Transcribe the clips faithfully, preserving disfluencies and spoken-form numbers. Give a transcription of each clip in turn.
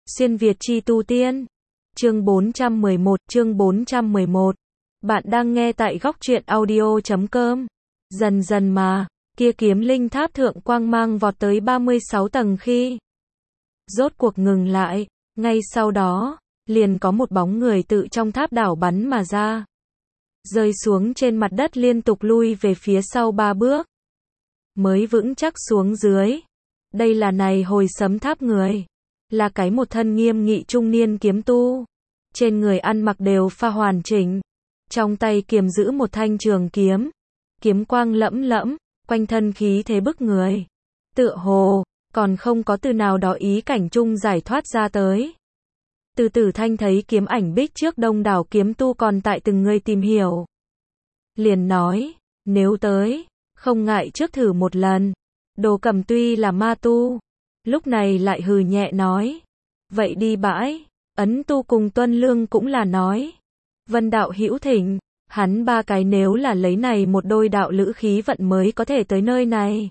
Xuyên Việt chi tu tiên. Chương bốn trăm mười một, chương bốn trăm mười một. Bạn đang nghe tại góc truyện audio chấm com. Dần dần mà, kia kiếm linh tháp thượng quang mang vọt tới ba mươi sáu tầng khi rốt cuộc ngừng lại, ngay sau đó, liền có một bóng người tự trong tháp đảo bắn mà ra. Rơi xuống trên mặt đất liên tục lui về phía sau ba bước. Mới vững chắc xuống dưới. Đây là này hồi sấm tháp người. Là cái một thân nghiêm nghị trung niên kiếm tu. Trên người ăn mặc đều pha hoàn chỉnh. Trong tay kiềm giữ một thanh trường kiếm. Kiếm quang lẫm lẫm, quanh thân khí thế bức người. Tựa hồ, còn không có từ nào đó ý cảnh chung giải thoát ra tới. Từ Tử Thanh thấy kiếm ảnh bích trước đông đảo kiếm tu còn tại từng người tìm hiểu. Liền nói, nếu tới, không ngại trước thử một lần. Đồ Cầm tuy là ma tu, lúc này lại hừ nhẹ nói, vậy đi bãi. Ấn Tu cùng Tuân Lương cũng là nói, Vân đạo hữu thỉnh, hắn ba cái nếu là lấy này một đôi đạo lữ khí vận mới có thể tới nơi này.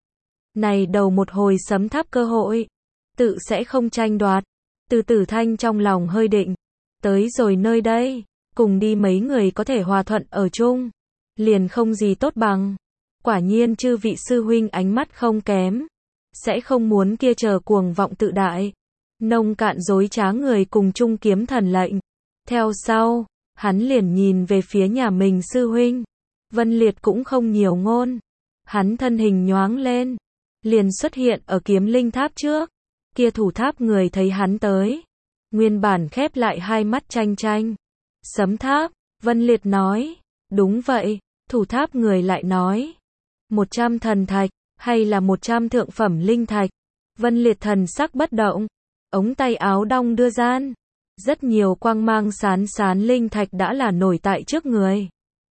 Này đầu một hồi sấm tháp cơ hội, tự sẽ không tranh đoạt. Từ Tử Thanh trong lòng hơi định, tới rồi nơi đây, cùng đi mấy người có thể hòa thuận ở chung, liền không gì tốt bằng. Quả nhiên chư vị sư huynh ánh mắt không kém, sẽ không muốn kia chờ cuồng vọng tự đại, nông cạn dối trá người cùng chung kiếm thần lệnh. Theo sau, hắn liền nhìn về phía nhà mình sư huynh, Vân Liệt cũng không nhiều ngôn, hắn thân hình nhoáng lên, liền xuất hiện ở kiếm linh tháp trước. Kia thủ tháp người thấy hắn tới, nguyên bản khép lại hai mắt tranh tranh. Sấm tháp, Vân Liệt nói, đúng vậy. Thủ tháp người lại nói, một trăm thần thạch, hay là một trăm thượng phẩm linh thạch. Vân Liệt thần sắc bất động, ống tay áo đong đưa gian, rất nhiều quang mang sán sán linh thạch đã là nổi tại trước người.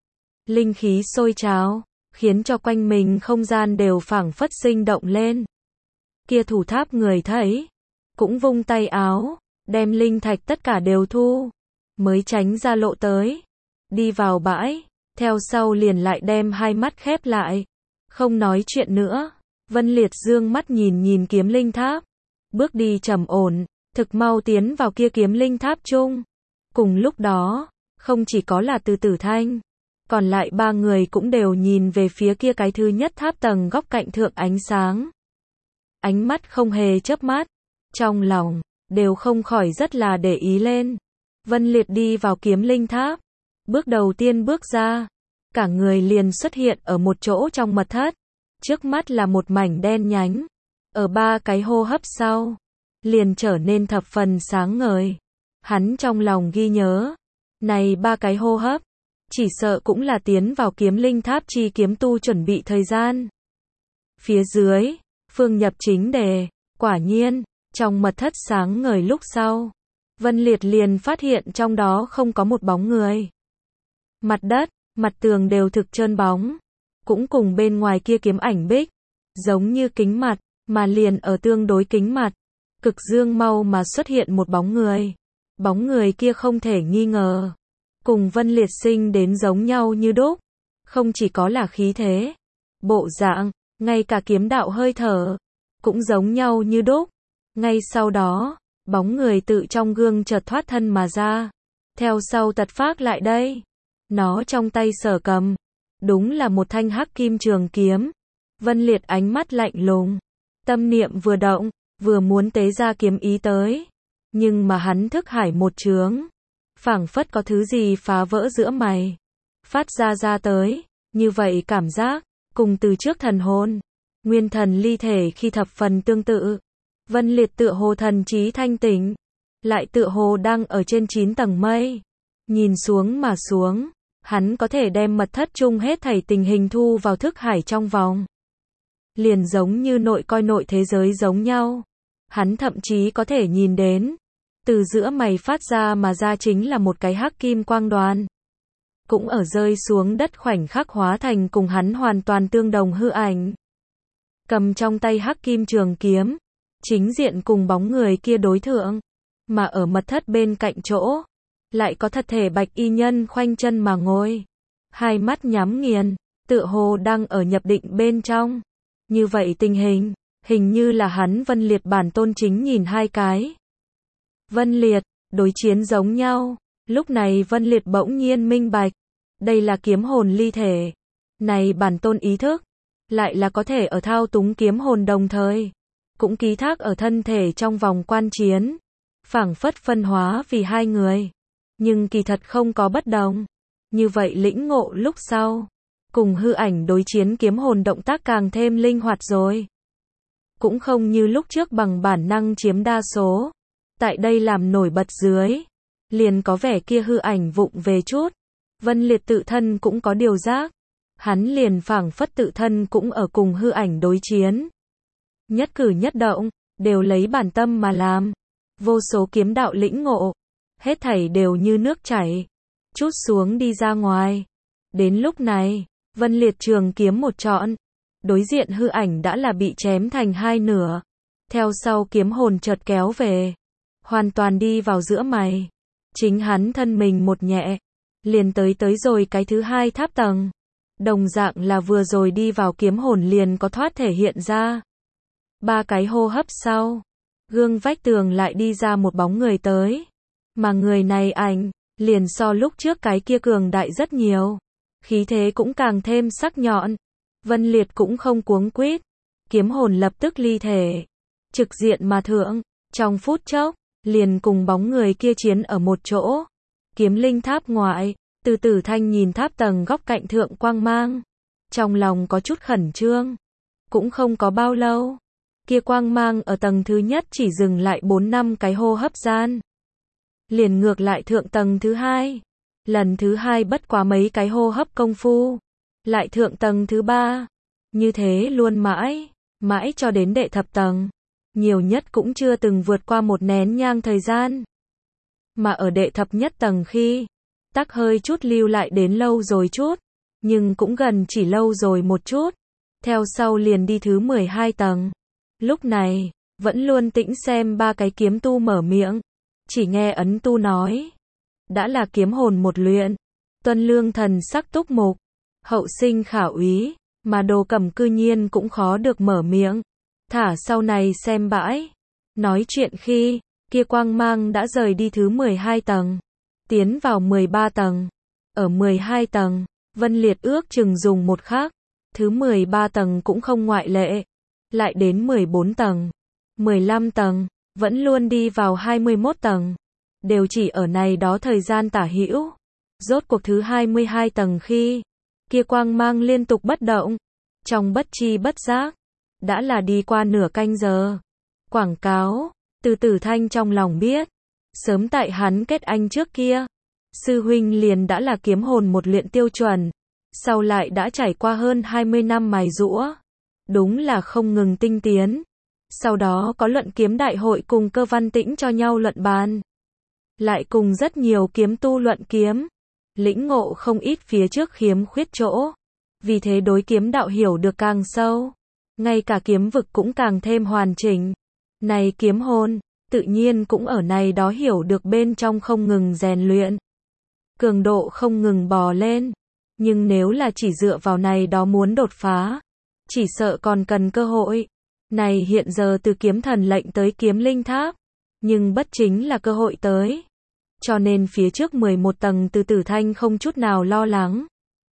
Linh khí sôi trào, khiến cho quanh mình không gian đều phảng phất sinh động lên. Kia thủ tháp người thấy, cũng vung tay áo, đem linh thạch tất cả đều thu, mới tránh ra lộ tới, đi vào bãi, theo sau liền lại đem hai mắt khép lại, không nói chuyện nữa. Vân Liệt dương mắt nhìn nhìn kiếm linh tháp, bước đi trầm ổn, thực mau tiến vào kia kiếm linh tháp chung. Cùng lúc đó, không chỉ có là Từ Tử Thanh, còn lại ba người cũng đều nhìn về phía kia cái thứ nhất tháp tầng góc cạnh thượng ánh sáng. Ánh mắt không hề chớp mắt, trong lòng đều không khỏi rất là để ý lên. Vân Liệt đi vào kiếm linh tháp, bước đầu tiên bước ra, cả người liền xuất hiện ở một chỗ trong mật thất. Trước mắt là một mảnh đen nhánh, ở ba cái hô hấp sau, liền trở nên thập phần sáng ngời. Hắn trong lòng ghi nhớ, này ba cái hô hấp, chỉ sợ cũng là tiến vào kiếm linh tháp chi kiếm tu chuẩn bị thời gian. Phía dưới, phương nhập chính đề, quả nhiên, trong mật thất sáng ngời lúc sau, Vân Liệt liền phát hiện trong đó không có một bóng người. Mặt đất, mặt tường đều thực trơn bóng, cũng cùng bên ngoài kia kiếm ảnh bích, giống như kính mặt, mà liền ở tương đối kính mặt, cực dương mau mà xuất hiện một bóng người. Bóng người kia không thể nghi ngờ, cùng Vân Liệt sinh đến giống nhau như đúc, không chỉ có là khí thế, bộ dạng, ngay cả kiếm đạo hơi thở, cũng giống nhau như đúc. Ngay sau đó, bóng người tự trong gương chợt thoát thân mà ra, theo sau tật phác lại đây. Nó trong tay sở cầm, đúng là một thanh hắc kim trường kiếm. Vân Liệt ánh mắt lạnh lùng, tâm niệm vừa động, vừa muốn tế ra kiếm ý tới. Nhưng mà hắn thức hải một chướng, phảng phất có thứ gì phá vỡ giữa mày, phát ra ra tới, như vậy cảm giác, cùng từ trước thần hồn, nguyên thần ly thể khi thập phần tương tự. Vân Liệt tựa hồ thần trí thanh tỉnh, lại tựa hồ đang ở trên chín tầng mây. Nhìn xuống mà xuống, hắn có thể đem mật thất chung hết thảy tình hình thu vào thức hải trong vòng. Liền giống như nội coi nội thế giới giống nhau. Hắn thậm chí có thể nhìn đến, từ giữa mày phát ra mà ra chính là một cái hắc kim quang đoàn. Cũng ở rơi xuống đất khoảnh khắc hóa thành cùng hắn hoàn toàn tương đồng hư ảnh. Cầm trong tay hắc kim trường kiếm, chính diện cùng bóng người kia đối thượng, mà ở mật thất bên cạnh chỗ, lại có thật thể bạch y nhân khoanh chân mà ngồi, hai mắt nhắm nghiền, tựa hồ đang ở nhập định bên trong. Như vậy tình hình, hình như là hắn Vân Liệt bản tôn chính nhìn hai cái. Vân Liệt, đối chiến giống nhau. Lúc này Vân Liệt bỗng nhiên minh bạch. Đây là kiếm hồn ly thể. Này bản tôn ý thức. Lại là có thể ở thao túng kiếm hồn đồng thời. Cũng ký thác ở thân thể trong vòng quan chiến. Phảng phất phân hóa vì hai người. Nhưng kỳ thật không có bất đồng. Như vậy lĩnh ngộ lúc sau. Cùng hư ảnh đối chiến kiếm hồn động tác càng thêm linh hoạt rồi. Cũng không như lúc trước bằng bản năng chiếm đa số. Tại đây làm nổi bật dưới. Liền có vẻ kia hư ảnh vụng về chút. Vân Liệt tự thân cũng có điều giác. Hắn liền phảng phất tự thân cũng ở cùng hư ảnh đối chiến. Nhất cử nhất động, đều lấy bản tâm mà làm. Vô số kiếm đạo lĩnh ngộ. Hết thảy đều như nước chảy. Chút xuống đi ra ngoài. Đến lúc này, Vân Liệt trường kiếm một trọn. Đối diện hư ảnh đã là bị chém thành hai nửa. Theo sau kiếm hồn chợt kéo về. Hoàn toàn đi vào giữa mày. Chính hắn thân mình một nhẹ. Liền tới tới rồi cái thứ hai tháp tầng. Đồng dạng là vừa rồi đi vào kiếm hồn liền có thoát thể hiện ra. Ba cái hô hấp sau. Gương vách tường lại đi ra một bóng người tới. Mà người này ảnh, liền so lúc trước cái kia cường đại rất nhiều. Khí thế cũng càng thêm sắc nhọn. Vân Liệt cũng không cuống quýt. Kiếm hồn lập tức ly thể. Trực diện mà thượng. Trong phút chốc, liền cùng bóng người kia chiến ở một chỗ. Kiếm linh tháp ngoại. Từ Tử Thanh nhìn tháp tầng góc cạnh thượng quang mang. Trong lòng có chút khẩn trương. Cũng không có bao lâu. Kia quang mang ở tầng thứ nhất chỉ dừng lại bốn năm cái hô hấp gian. Liền ngược lại thượng tầng thứ hai. Lần thứ hai bất quá mấy cái hô hấp công phu. Lại thượng tầng thứ ba. Như thế luôn mãi. Mãi cho đến đệ thập tầng. Nhiều nhất cũng chưa từng vượt qua một nén nhang thời gian. Mà ở đệ thập nhất tầng khi. Tắc hơi chút lưu lại đến lâu rồi chút. Nhưng cũng gần chỉ lâu rồi một chút. Theo sau liền đi thứ mười hai tầng. Lúc này, vẫn luôn tĩnh xem ba cái kiếm tu mở miệng. Chỉ nghe ấn tu nói. Đã là kiếm hồn một luyện. Tuân lương thần sắc túc mục. Hậu sinh khả úy. Mà Đồ Cẩm cư nhiên cũng khó được mở miệng. Thả sau này xem bãi. Nói chuyện khi, kia quang mang đã rời đi thứ mười hai tầng. Tiến vào mười ba tầng. Ở mười hai tầng, Vân Liệt ước chừng dùng một khắc. Thứ mười ba tầng cũng không ngoại lệ. Lại đến mười bốn tầng. mười lăm tầng. Vẫn luôn đi vào hai mươi mốt tầng. Đều chỉ ở này đó thời gian tả hữu. Rốt cuộc thứ hai mươi hai tầng khi. Kia quang mang liên tục bất động. Trong bất chi bất giác. Đã là đi qua nửa canh giờ. Quảng cáo. Từ Tử Thanh trong lòng biết. Sớm tại hắn kết anh trước kia. Sư huynh liền đã là kiếm hồn một luyện tiêu chuẩn. Sau lại đã trải qua hơn hai mươi năm mài giũa. Đúng là không ngừng tinh tiến. Sau đó có luận kiếm đại hội cùng Cơ Văn Tĩnh cho nhau luận bàn. Lại cùng rất nhiều kiếm tu luận kiếm. Lĩnh ngộ không ít phía trước khiếm khuyết chỗ. Vì thế đối kiếm đạo hiểu được càng sâu. Ngay cả kiếm vực cũng càng thêm hoàn chỉnh. Này kiếm hồn, tự nhiên cũng ở này đó hiểu được bên trong không ngừng rèn luyện. Cường độ không ngừng bò lên. Nhưng nếu là chỉ dựa vào này đó muốn đột phá. Chỉ sợ còn cần cơ hội. Này hiện giờ từ kiếm thần lệnh tới kiếm linh tháp. Nhưng bất chính là cơ hội tới. Cho nên phía trước mười một tầng Từ Tử Thanh không chút nào lo lắng.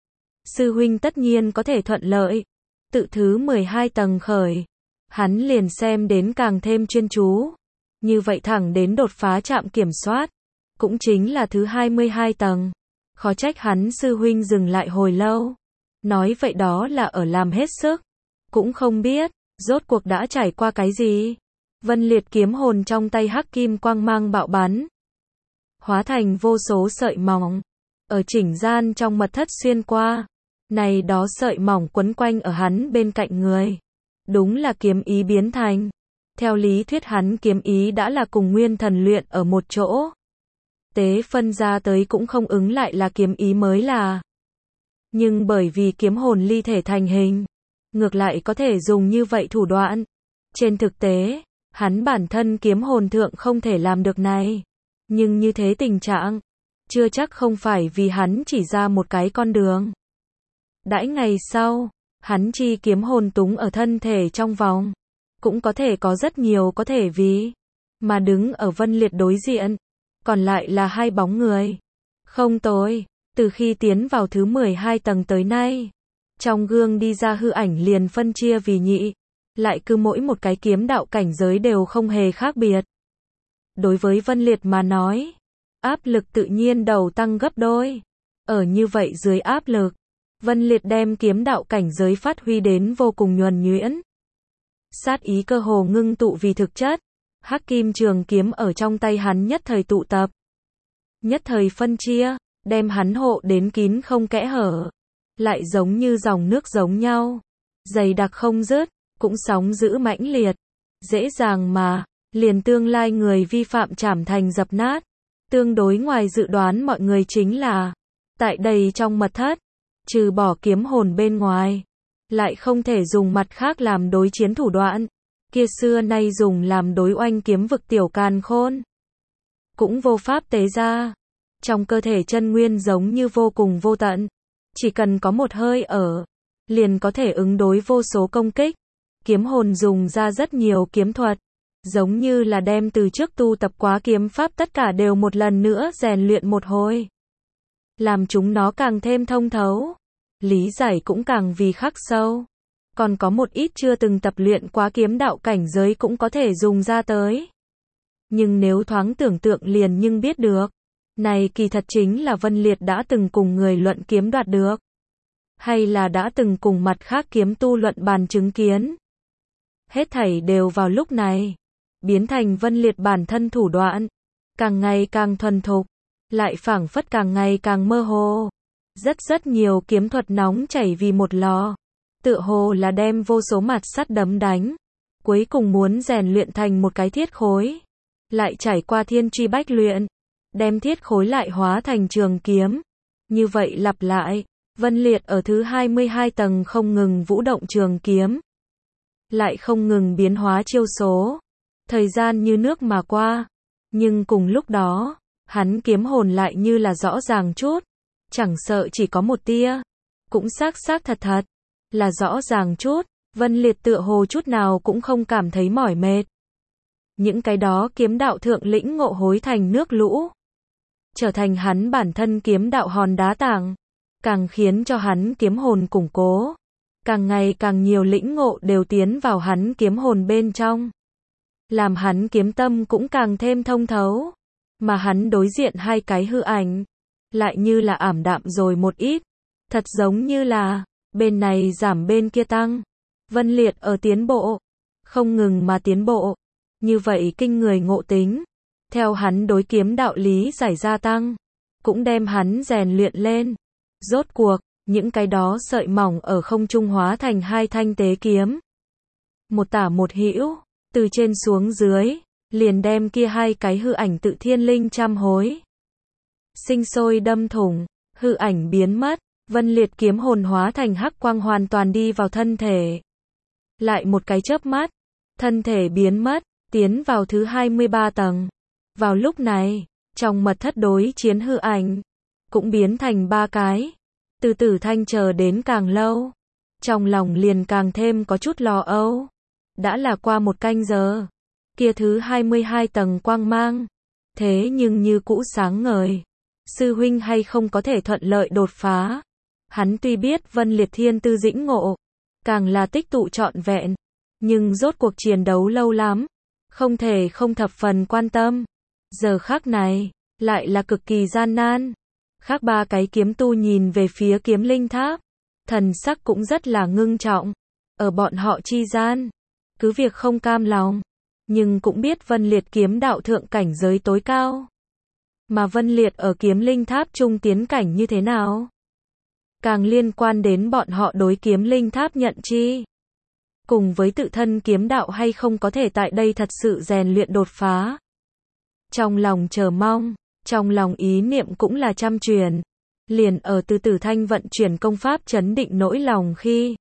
Sư huynh tất nhiên có thể thuận lợi. Tự thứ mười hai tầng khởi. Hắn liền xem đến càng thêm chuyên chú. Như vậy thẳng đến đột phá trạm kiểm soát. Cũng chính là thứ hai mươi hai tầng. Khó trách hắn sư huynh dừng lại hồi lâu. Nói vậy đó là ở làm hết sức. Cũng không biết, rốt cuộc đã trải qua cái gì. Vân Liệt kiếm hồn trong tay hắc kim quang mang bạo bắn. Hóa thành vô số sợi mỏng. Ở chỉnh gian trong mật thất xuyên qua. Này đó sợi mỏng quấn quanh ở hắn bên cạnh người. Đúng là kiếm ý biến thành. Theo lý thuyết hắn kiếm ý đã là cùng nguyên thần luyện ở một chỗ. Tế phân ra tới cũng không ứng lại là kiếm ý mới là. Nhưng bởi vì kiếm hồn ly thể thành hình. Ngược lại có thể dùng như vậy thủ đoạn. Trên thực tế, hắn bản thân kiếm hồn thượng không thể làm được này. Nhưng như thế tình trạng, chưa chắc không phải vì hắn chỉ ra một cái con đường. Đãi ngày sau, hắn chi kiếm hồn túng ở thân thể trong vòng. Cũng có thể có rất nhiều có thể vì. mà đứng ở Vân Liệt đối diện, còn lại là hai bóng người. Không tồi, từ khi tiến vào thứ mười hai tầng tới nay, trong gương đi ra hư ảnh liền phân chia vì nhị, lại cứ mỗi một cái kiếm đạo cảnh giới đều không hề khác biệt. Đối với Vân Liệt mà nói, áp lực tự nhiên đầu tăng gấp đôi. Ở như vậy dưới áp lực, Vân Liệt đem kiếm đạo cảnh giới phát huy đến vô cùng nhuần nhuyễn. Sát ý cơ hồ ngưng tụ vì thực chất, hắc kim trường kiếm ở trong tay hắn nhất thời tụ tập. Nhất thời phân chia, đem hắn hộ đến kín không kẽ hở. Lại giống như dòng nước giống nhau, dày đặc không dứt, cũng sóng dữ mãnh liệt. Dễ dàng mà, liền tương lai người vi phạm chảm thành dập nát. Tương đối ngoài dự đoán mọi người chính là, tại đây trong mật thất, trừ bỏ kiếm hồn bên ngoài, lại không thể dùng mặt khác làm đối chiến thủ đoạn. Kia xưa nay dùng làm đối oanh kiếm vực tiểu càn khôn, cũng vô pháp tế ra. Trong cơ thể chân nguyên giống như vô cùng vô tận, chỉ cần có một hơi ở, liền có thể ứng đối vô số công kích. Kiếm hồn dùng ra rất nhiều kiếm thuật, giống như là đem từ trước tu tập quá kiếm pháp tất cả đều một lần nữa rèn luyện một hồi, làm chúng nó càng thêm thông thấu, lý giải cũng càng vì khắc sâu. Còn có một ít chưa từng tập luyện quá kiếm đạo cảnh giới cũng có thể dùng ra tới. Nhưng nếu thoáng tưởng tượng liền nhưng biết được, này kỳ thật chính là Vân Liệt đã từng cùng người luận kiếm đoạt được, hay là đã từng cùng mặt khác kiếm tu luận bàn chứng kiến. Hết thảy đều vào lúc này, biến thành Vân Liệt bản thân thủ đoạn, càng ngày càng thuần thục, lại phảng phất càng ngày càng mơ hồ. Rất rất nhiều kiếm thuật nóng chảy vì một lò, tựa hồ là đem vô số mặt sắt đấm đánh, cuối cùng muốn rèn luyện thành một cái thiết khối, lại trải qua thiên truy bách luyện, đem thiết khối lại hóa thành trường kiếm. Như vậy lặp lại, Vân Liệt ở thứ hai mươi hai tầng không ngừng vũ động trường kiếm, lại không ngừng biến hóa chiêu số. Thời gian như nước mà qua, nhưng cùng lúc đó, hắn kiếm hồn lại như là rõ ràng chút, chẳng sợ chỉ có một tia, cũng xác xác thật thật, là rõ ràng chút. Vân Liệt tựa hồ chút nào cũng không cảm thấy mỏi mệt. Những cái đó kiếm đạo thượng lĩnh ngộ hối thành nước lũ, trở thành hắn bản thân kiếm đạo hòn đá tảng, càng khiến cho hắn kiếm hồn củng cố. Càng ngày càng nhiều lĩnh ngộ đều tiến vào hắn kiếm hồn bên trong, làm hắn kiếm tâm cũng càng thêm thông thấu. Mà hắn đối diện hai cái hư ảnh, lại như là ảm đạm rồi một ít, thật giống như là bên này giảm bên kia tăng. Vân Liệt ở tiến bộ, không ngừng mà tiến bộ. Như vậy kinh người ngộ tính, theo hắn đối kiếm đạo lý giải gia tăng, cũng đem hắn rèn luyện lên. Rốt cuộc, những cái đó sợi mỏng ở không trung hóa thành hai thanh tế kiếm. Một tả một hữu, từ trên xuống dưới, liền đem kia hai cái hư ảnh tự thiên linh trăm hối sinh sôi đâm thủng, hư ảnh biến mất. Vân Liệt kiếm hồn hóa thành hắc quang hoàn toàn đi vào thân thể. Lại một cái chớp mắt, thân thể biến mất, tiến vào thứ hai mươi ba tầng. Vào lúc này, trong mật thất đối chiến hư ảnh, cũng biến thành ba cái. Từ Tử Thanh chờ đến càng lâu, trong lòng liền càng thêm có chút lo âu. Đã là qua một canh giờ, kia thứ hai mươi hai tầng quang mang, thế nhưng như cũ sáng ngời. Sư huynh hay không có thể thuận lợi đột phá? Hắn tuy biết Vân Liệt thiên tư dĩnh ngộ, càng là tích tụ trọn vẹn, nhưng rốt cuộc chiến đấu lâu lắm, không thể không thập phần quan tâm. Giờ khắc này, lại là cực kỳ gian nan. Khác ba cái kiếm tu nhìn về phía kiếm linh tháp, thần sắc cũng rất là ngưng trọng. Ở bọn họ chi gian, cứ việc không cam lòng, nhưng cũng biết Vân Liệt kiếm đạo thượng cảnh giới tối cao. Mà Vân Liệt ở kiếm linh tháp trung tiến cảnh như thế nào, càng liên quan đến bọn họ đối kiếm linh tháp nhận chi, cùng với tự thân kiếm đạo hay không có thể tại đây thật sự rèn luyện đột phá. Trong lòng chờ mong, trong lòng ý niệm cũng là trăm truyền. Liền ở Từ Tử Thanh vận chuyển công pháp chấn định nỗi lòng khi,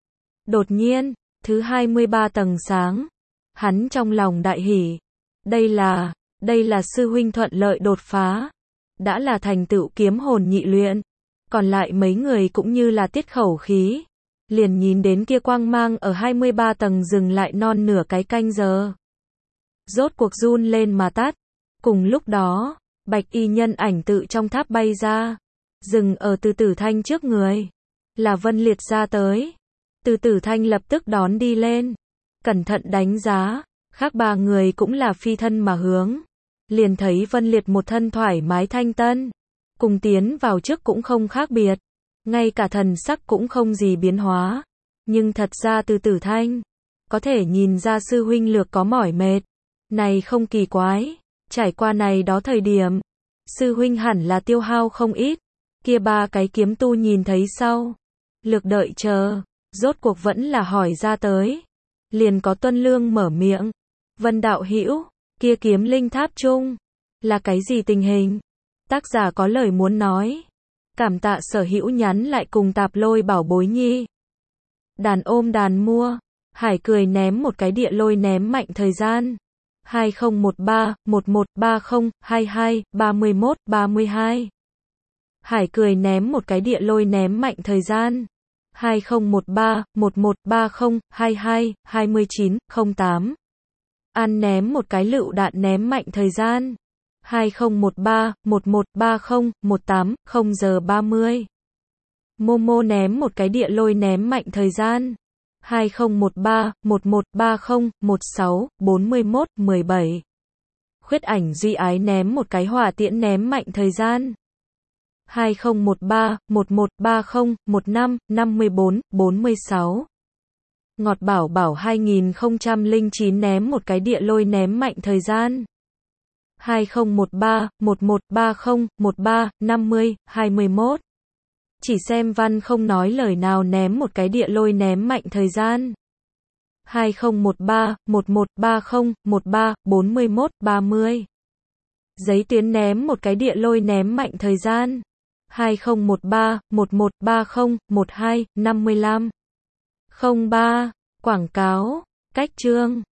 đột nhiên, thứ hai mươi ba tầng sáng, hắn trong lòng đại hỉ. Đây là, đây là sư huynh thuận lợi đột phá, đã là thành tựu kiếm hồn nhị luyện. Còn lại mấy người cũng như là tiết khẩu khí, liền nhìn đến kia quang mang ở hai mươi ba tầng dừng lại non nửa cái canh giờ. rốt cuộc run lên mà tắt. Cùng lúc đó, bạch y nhân ảnh tự trong tháp bay ra, dừng ở Từ Tử Thanh trước người. Là Vân Liệt ra tới. Từ Tử Thanh lập tức đón đi lên, cẩn thận đánh giá, khác ba người cũng là phi thân mà hướng. Liền thấy Vân Liệt một thân thoải mái thanh tân, cùng tiến vào trước cũng không khác biệt, ngay cả thần sắc cũng không gì biến hóa. Nhưng thật ra Từ Tử Thanh, có thể nhìn ra sư huynh lược có mỏi mệt. Này không kỳ quái, trải qua này đó thời điểm, sư huynh hẳn là tiêu hao không ít. Kia ba cái kiếm tu nhìn thấy sau, lược đợi chờ, rốt cuộc vẫn là hỏi ra tới. Liền có Tuân Lương mở miệng, Vân đạo hữu, kia kiếm linh tháp chung, là cái gì tình hình? Tác giả có lời muốn nói. Cảm tạ sở hữu nhắn lại cùng tạp lôi bảo bối nhi. Đàn ôm đàn mua, Hải cười ném một cái địa lôi ném mạnh thời gian. hai không một ba, một một ba không, hai hai, ba mốt, ba mươi hai. Hải cười ném một cái địa lôi ném mạnh thời gian. hai không một ba, một một ba không, hai hai, hai chín, không tám. An ném một cái lựu đạn ném mạnh thời gian. hai không một ba, một một ba không, một tám, không giờ ba mươi. Momo ném một cái địa lôi ném mạnh thời gian. hai không một ba, một một ba không, một sáu, bốn mốt, mười bảy. Khuyết ảnh duy ái ném một cái hỏa tiễn ném mạnh thời gian. hai không một ba, một một ba không, một năm, năm bốn, bốn sáu. Ngọt bảo bảo hai không không chín ném một cái địa lôi ném mạnh thời gian. hai không một ba, một một ba không, một ba, năm mươi, hai mốt. Chỉ xem văn không nói lời nào ném một cái địa lôi ném mạnh thời gian. hai không một ba, một một ba không, một ba, bốn mốt, ba mươi. Giấy tuyến ném một cái địa lôi ném mạnh thời gian. hai không một ba, một một ba không, một hai, năm lăm. không ba. Quảng cáo, cách chương.